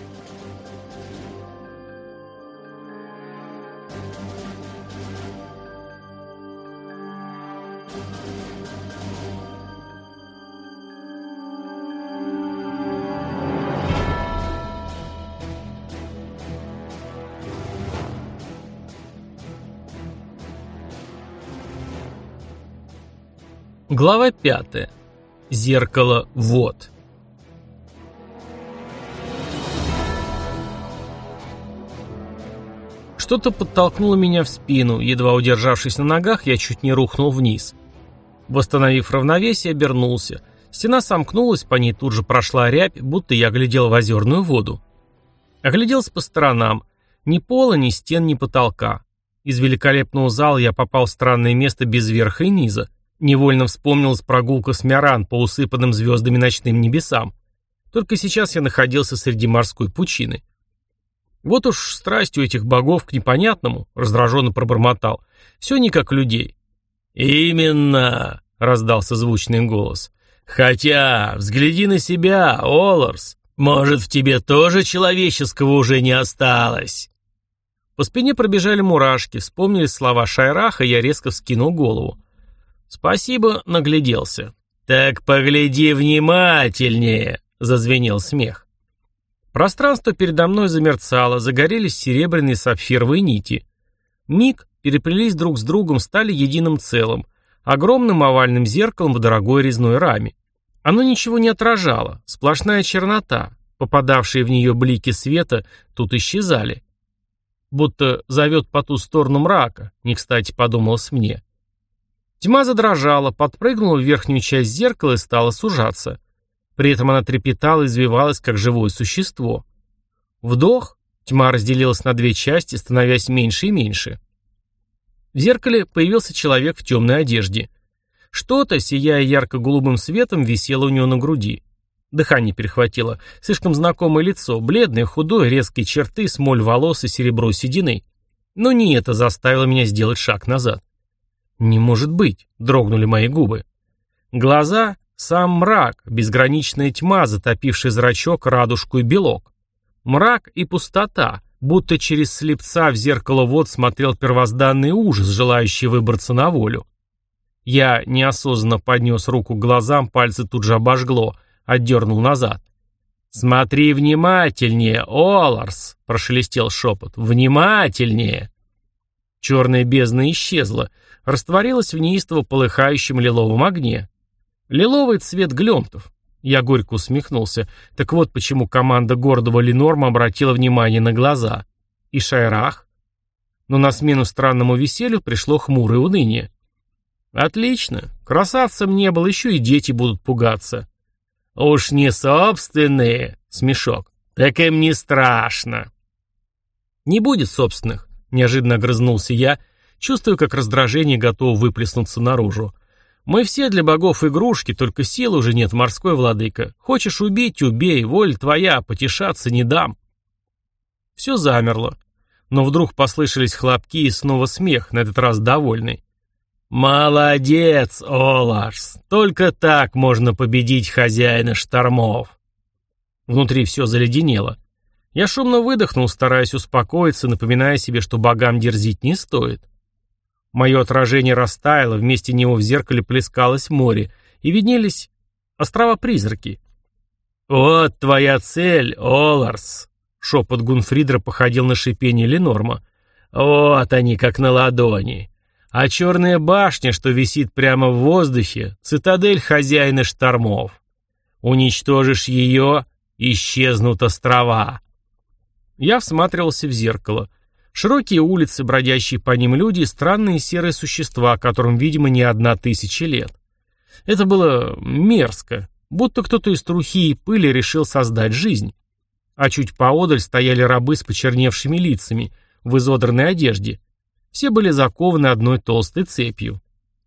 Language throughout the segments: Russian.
Глава 5. Зеркало вод. Что-то подтолкнуло меня в спину, едва удержавшись на ногах, я чуть не рухнул вниз. Восстановив равновесие, обернулся. Стена сомкнулась, по ней тут же прошла рябь, будто я глядел в озерную воду. Огляделся по сторонам. Ни пола, ни стен, ни потолка. Из великолепного зала я попал в странное место без верха и низа. Невольно вспомнилась прогулка с Миаран по усыпанным звездами ночным небесам. Только сейчас я находился среди морской пучины. Вот уж страсть у этих богов к непонятному, раздраженно пробормотал. Все не как людей. «Именно!» — раздался звучный голос. «Хотя, взгляди на себя, Оларс. Может, в тебе тоже человеческого уже не осталось?» По спине пробежали мурашки, вспомнились слова Шайраха, и я резко вскинул голову. «Спасибо, нагляделся». «Так погляди внимательнее», — зазвенел смех. Пространство передо мной замерцало, загорелись серебряные сапфировые нити. Миг переплелись друг с другом, стали единым целым, огромным овальным зеркалом в дорогой резной раме. Оно ничего не отражало, сплошная чернота, попадавшие в нее блики света тут исчезали. Будто зовет по ту сторону мрака, не кстати подумалось мне. Тьма задрожала, подпрыгнула в верхнюю часть зеркала и стала сужаться. При этом она трепетала и извивалась, как живое существо. Вдох, тьма разделилась на две части, становясь меньше и меньше. В зеркале появился человек в темной одежде. Что-то, сияя ярко-голубым светом, висело у него на груди. Дыхание перехватило. Слишком знакомое лицо, бледное, худое, резкие черты, смоль волос и серебро седины. Но не это заставило меня сделать шаг назад. «Не может быть!» — дрогнули мои губы. Глаза — сам мрак, безграничная тьма, затопивший зрачок, радужку и белок. Мрак и пустота, будто через слепца в зеркало вод смотрел первозданный ужас, желающий выбраться на волю. Я неосознанно поднес руку к глазам, пальцы тут же обожгло, отдернул назад. «Смотри внимательнее, Оларс!» — прошелестел шепот. «Внимательнее!» Черная бездна исчезла, растворилась в неистово полыхающем лиловом огне. Лиловый цвет глемтов. Я горько усмехнулся. Так вот почему команда гордого Ленорма обратила внимание на глаза. И Шайрах. Но на смену странному веселью пришло хмурое уныние. Отлично. Красавцем не был, еще и дети будут пугаться. Уж не собственные, смешок. Так им не страшно. Не будет собственных, неожиданно огрызнулся я, чувствую, как раздражение готово выплеснуться наружу. Мы все для богов игрушки, только сил уже нет, морской владыка. Хочешь убить — убей, воля твоя, потешаться не дам. Все замерло. Но вдруг послышались хлопки и снова смех, на этот раз довольный. «Молодец, Оларс! Только так можно победить хозяина штормов!» Внутри все заледенело. Я шумно выдохнул, стараясь успокоиться, напоминая себе, что богам дерзить не стоит. Мое отражение растаяло, вместе него в зеркале плескалось море, и виднелись острова-призраки. «Вот твоя цель, Оларс!» Шепот Гунфридра походил на шипение Ленорма. «Вот они, как на ладони. А черная башня, что висит прямо в воздухе, цитадель хозяина штормов. Уничтожишь ее — исчезнут острова». Я всматривался в зеркало. Широкие улицы, бродящие по ним люди и странные серые существа, которым, видимо, не 1000 лет. Это было мерзко, будто кто-то из трухи и пыли решил создать жизнь. А чуть поодаль стояли рабы с почерневшими лицами, в изодранной одежде. Все были закованы одной толстой цепью.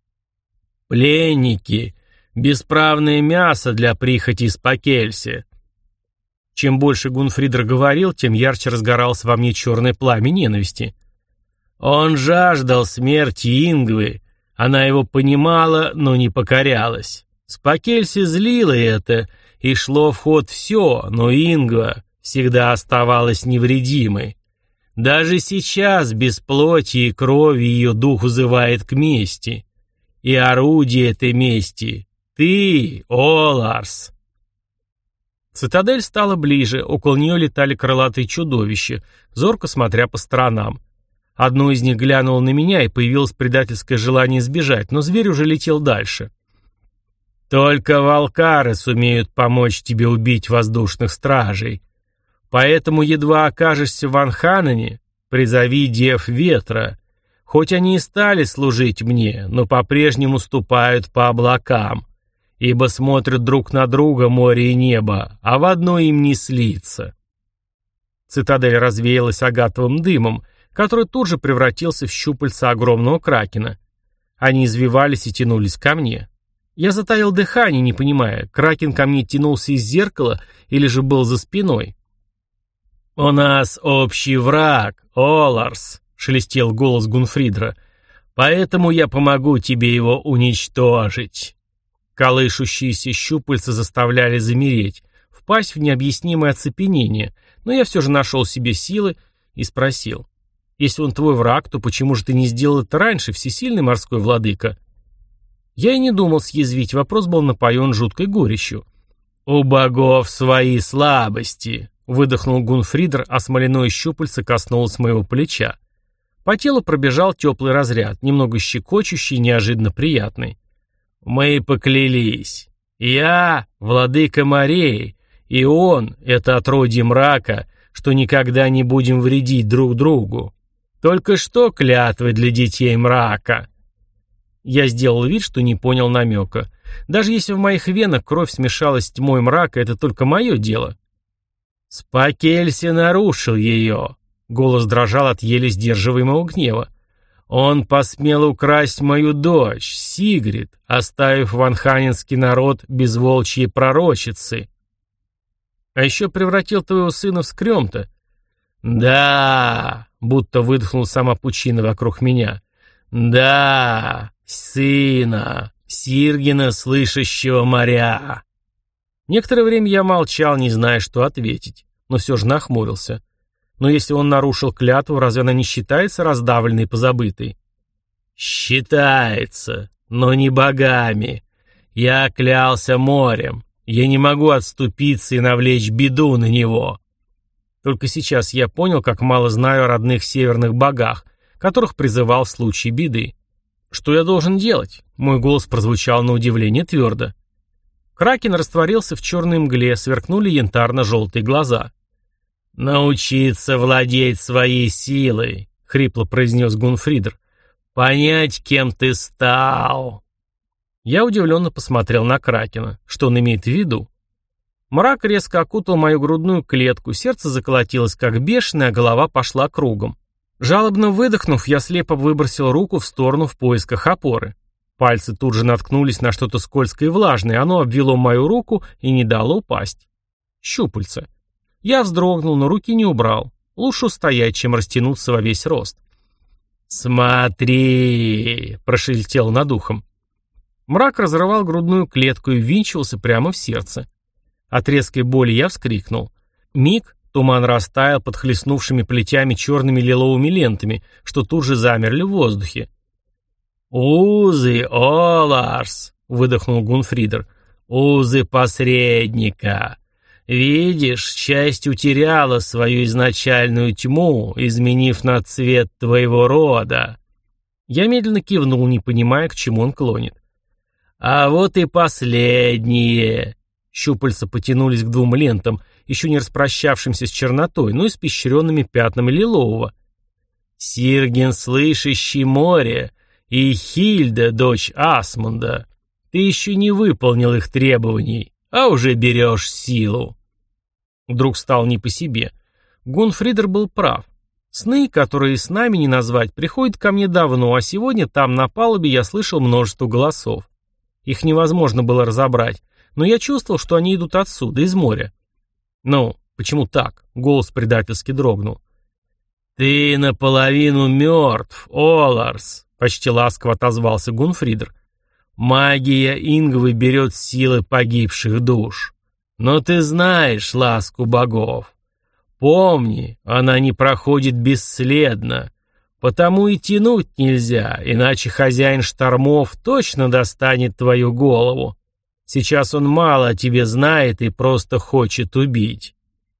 «Пленники! Бесправное мясо для прихоти из Покельси!» Чем больше Гунфридр говорил, тем ярче разгоралось во мне черное пламя ненависти. «Он жаждал смерти Ингвы. Она его понимала, но не покорялась. Спокельси злило это, и шло в ход все, но Ингва всегда оставалась невредимой. Даже сейчас, без плоти и крови, ее дух взывает к мести. И орудие этой мести — ты, Оларс. Цитадель стала ближе, около нее летали крылатые чудовища, зорко смотря по сторонам. Одно из них глянуло на меня, и появилось предательское желание сбежать, но зверь уже летел дальше. «Только волкары сумеют помочь тебе убить воздушных стражей. Поэтому едва окажешься в Анханане, призови дев ветра. Хоть они и стали служить мне, но по-прежнему ступают по облакам, ибо смотрят друг на друга море и небо, а в одно им не слиться». Цитадель развеялась агатовым дымом, который тут же превратился в щупальца огромного кракена. Они извивались и тянулись ко мне. Я затаил дыхание, не понимая, кракен ко мне тянулся из зеркала или же был за спиной. «У нас общий враг, Оларс», — шелестел голос Гунфридра, — «поэтому я помогу тебе его уничтожить». Колышущиеся щупальца заставляли замереть, впасть в необъяснимое оцепенение, но я все же нашел себе силы и спросил: «Если он твой враг, то почему же ты не сделал это раньше, всесильный морской владыка?» Я и не думал съязвить, вопрос был напоен жуткой горечью. «У богов свои слабости», — выдохнул Гунфридр, а смоляное щупальце коснулось моего плеча. По телу пробежал теплый разряд, немного щекочущий и неожиданно приятный. «Мы поклялись. Я — владыка морей, и он — это отродье мрака, что никогда не будем вредить друг другу. Только что клятвы для детей мрака». Я сделал вид, что не понял намека. Даже если в моих венах кровь смешалась с тьмой мрака, это только мое дело. «Спакельси нарушил ее», — голос дрожал от еле сдерживаемого гнева. «Он посмел украсть мою дочь, Сигрид, оставив ванханинский народ без волчьей пророчицы. А еще превратил твоего сына в скрёмта». «Да», — будто выдохнул сама пучина вокруг меня. «Да, сына, Сиргина, слышащего моря». Некоторое время я молчал, не зная, что ответить, но все же нахмурился. Но если он нарушил клятву, разве она не считается раздавленной и позабытой? «Считается, но не богами. Я клялся морем. Я не могу отступиться и навлечь беду на него». Только сейчас я понял, как мало знаю о родных северных богах, которых призывал в случае беды. «Что я должен делать?» Мой голос прозвучал на удивление твердо. Кракен растворился в черной мгле, сверкнули янтарно-желтые глаза. «Научиться владеть своей силой», — хрипло произнес Гунфридр. «Понять, кем ты стал». Я удивленно посмотрел на Кракена. Что он имеет в виду? Мрак резко окутал мою грудную клетку, сердце заколотилось как бешеное, а голова пошла кругом. Жалобно выдохнув, я слепо выбросил руку в сторону в поисках опоры. Пальцы тут же наткнулись на что-то скользкое и влажное, оно обвело мою руку и не дало упасть. Щупальца. Я вздрогнул, но руки не убрал. Лучше стоять, чем растянуться во весь рост. «Смотри!» — прошелестел над ухом. Мрак разрывал грудную клетку и ввинчивался прямо в сердце. От резкой боли я вскрикнул. Миг, туман растаял под хлестнувшими плетями черными лиловыми лентами, что тут же замерли в воздухе. «Узы, Оларс!» — выдохнул Гунфридр. «Узы посредника! Видишь, часть утеряла свою изначальную тьму, изменив на цвет твоего рода». Я медленно кивнул, не понимая, к чему он клонит. «А вот и последние!» Щупальца потянулись к двум лентам, еще не распрощавшимся с чернотой, но испещренными пятнами лилового. «Сирген, слышащий море, и Хильда, дочь Асмунда, ты еще не выполнил их требований, а уже берешь силу». Вдруг стал не по себе. Гунфридр был прав. Сны, которые с нами не назвать, приходят ко мне давно, а сегодня там на палубе я слышал множество голосов. Их невозможно было разобрать, но я чувствовал, что они идут отсюда, из моря. «Ну, почему так?» — голос предательски дрогнул. «Ты наполовину мертв, Оларс», — почти ласково отозвался Гунфридр. «Магия Ингвы берет силы погибших душ. Но ты знаешь ласку богов. Помни, она не проходит бесследно. Потому и тянуть нельзя, иначе хозяин штормов точно достанет твою голову. Сейчас он мало о тебе знает и просто хочет убить.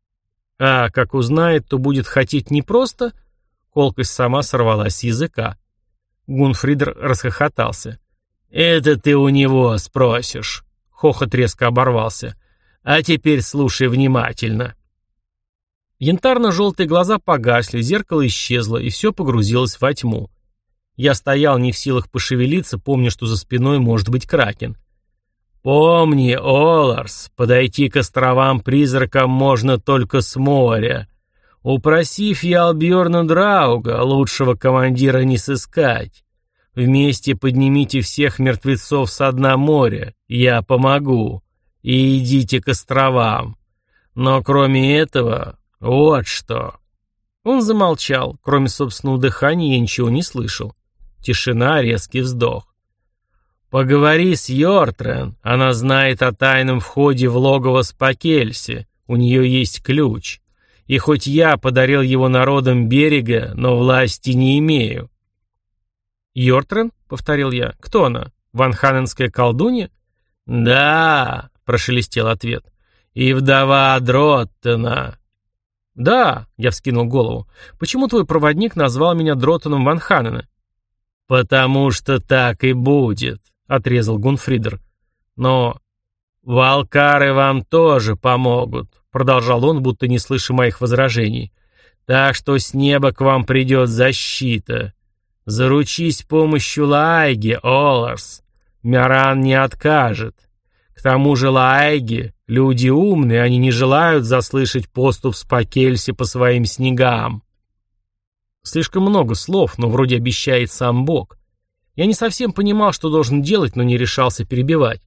А как узнает, то будет хотеть не просто... Колкость сама сорвалась с языка. Гунфридер расхохотался. «Это ты у него спросишь». Хохот резко оборвался. «А теперь слушай внимательно». Янтарно-желтые глаза погасли, зеркало исчезло, и все погрузилось во тьму. Я стоял не в силах пошевелиться, помня, что за спиной может быть кракен. «Помни, Оларс, подойти к островам-призракам можно только с моря. Упроси Фьялбьорна Драуга, лучшего командира не сыскать. Вместе поднимите всех мертвецов со дна моря, я помогу. И идите к островам. Но кроме этого, вот что». Он замолчал, кроме собственного дыхания я ничего не слышал. Тишина, резкий вздох. «Поговори с Йортрен, она знает о тайном входе в логово Спакельси, у нее есть ключ. И хоть я подарил его народам берега, но власти не имею». «Йортрен?» — повторил я. «Кто она? Ванханенская колдунья?» «Да», — прошелестел ответ. «И вдова Дроттена». «Да», — я вскинул голову. «Почему твой проводник назвал меня Дроттеном Ванханена?» «Потому что так и будет», — отрезал Гунфридер. «Но волкары вам тоже помогут», — продолжал он, будто не слыша моих возражений. «Так что с неба к вам придет защита. Заручись помощью Лаайги, Оларс. Мяран не откажет. К тому же Лаайги — люди умные, они не желают заслышать поступ Спакельси по своим снегам». Слишком много слов, но вроде обещает сам Бог. Я не совсем понимал, что должен делать, но не решался перебивать.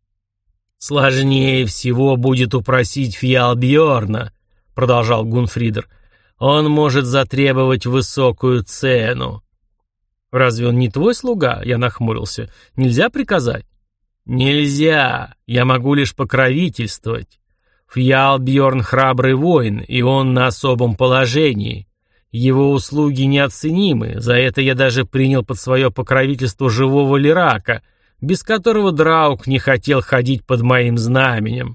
«Сложнее всего будет упросить Фьялбьорна», — продолжал Гунфридер. «Он может затребовать высокую цену». «Разве он не твой слуга?» — я нахмурился. «Нельзя приказать?» «Нельзя. Я могу лишь покровительствовать. Фьялбьорн храбрый воин, и он на особом положении. Его услуги неоценимы, за это я даже принял под свое покровительство живого Лирака, без которого Драуг не хотел ходить под моим знаменем».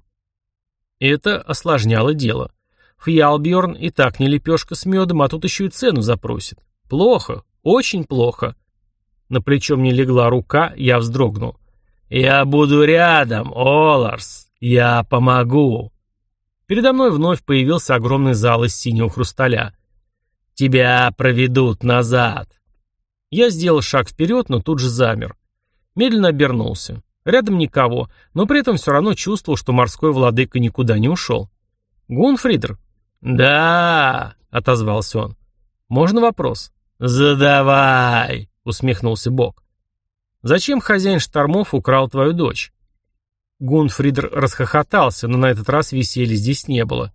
Это осложняло дело. Фьялбьорн и так не лепешка с медом, а тут еще и цену запросит. Плохо, очень плохо. На плечо мне легла рука, я вздрогнул. «Я буду рядом, Оларс, я помогу». Передо мной вновь появился огромный зал из синего хрусталя. «Тебя проведут назад». Я сделал шаг вперед, но тут же замер. Медленно обернулся. Рядом никого, но при этом все равно чувствовал, что морской владыка никуда не ушел. «Гунфридер?» «Да», — отозвался он. «Можно вопрос?» «Задавай», — усмехнулся Бог. «Зачем хозяин штормов украл твою дочь?» Гунфридер расхохотался, но на этот раз веселья здесь не было.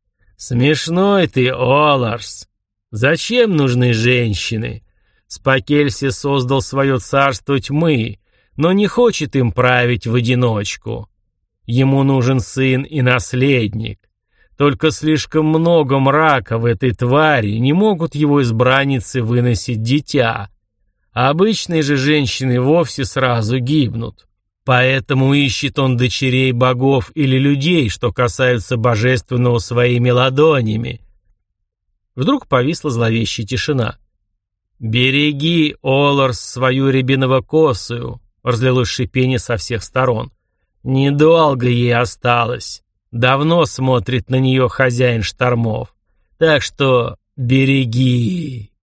«Смешной ты, Оларс. Зачем нужны женщины? Спакельси создал свое царство тьмы, но не хочет им править в одиночку. Ему нужен сын и наследник. Только слишком много мрака в этой твари, не могут его избранницы выносить дитя. Обычные же женщины вовсе сразу гибнут. Поэтому ищет он дочерей богов или людей, что касаются божественного своими ладонями». Вдруг повисла зловещая тишина. «Береги, Оларс, свою рябиново-косую», — разлилось шипение со всех сторон. «Недолго ей осталось. Давно смотрит на нее хозяин штормов. Так что береги».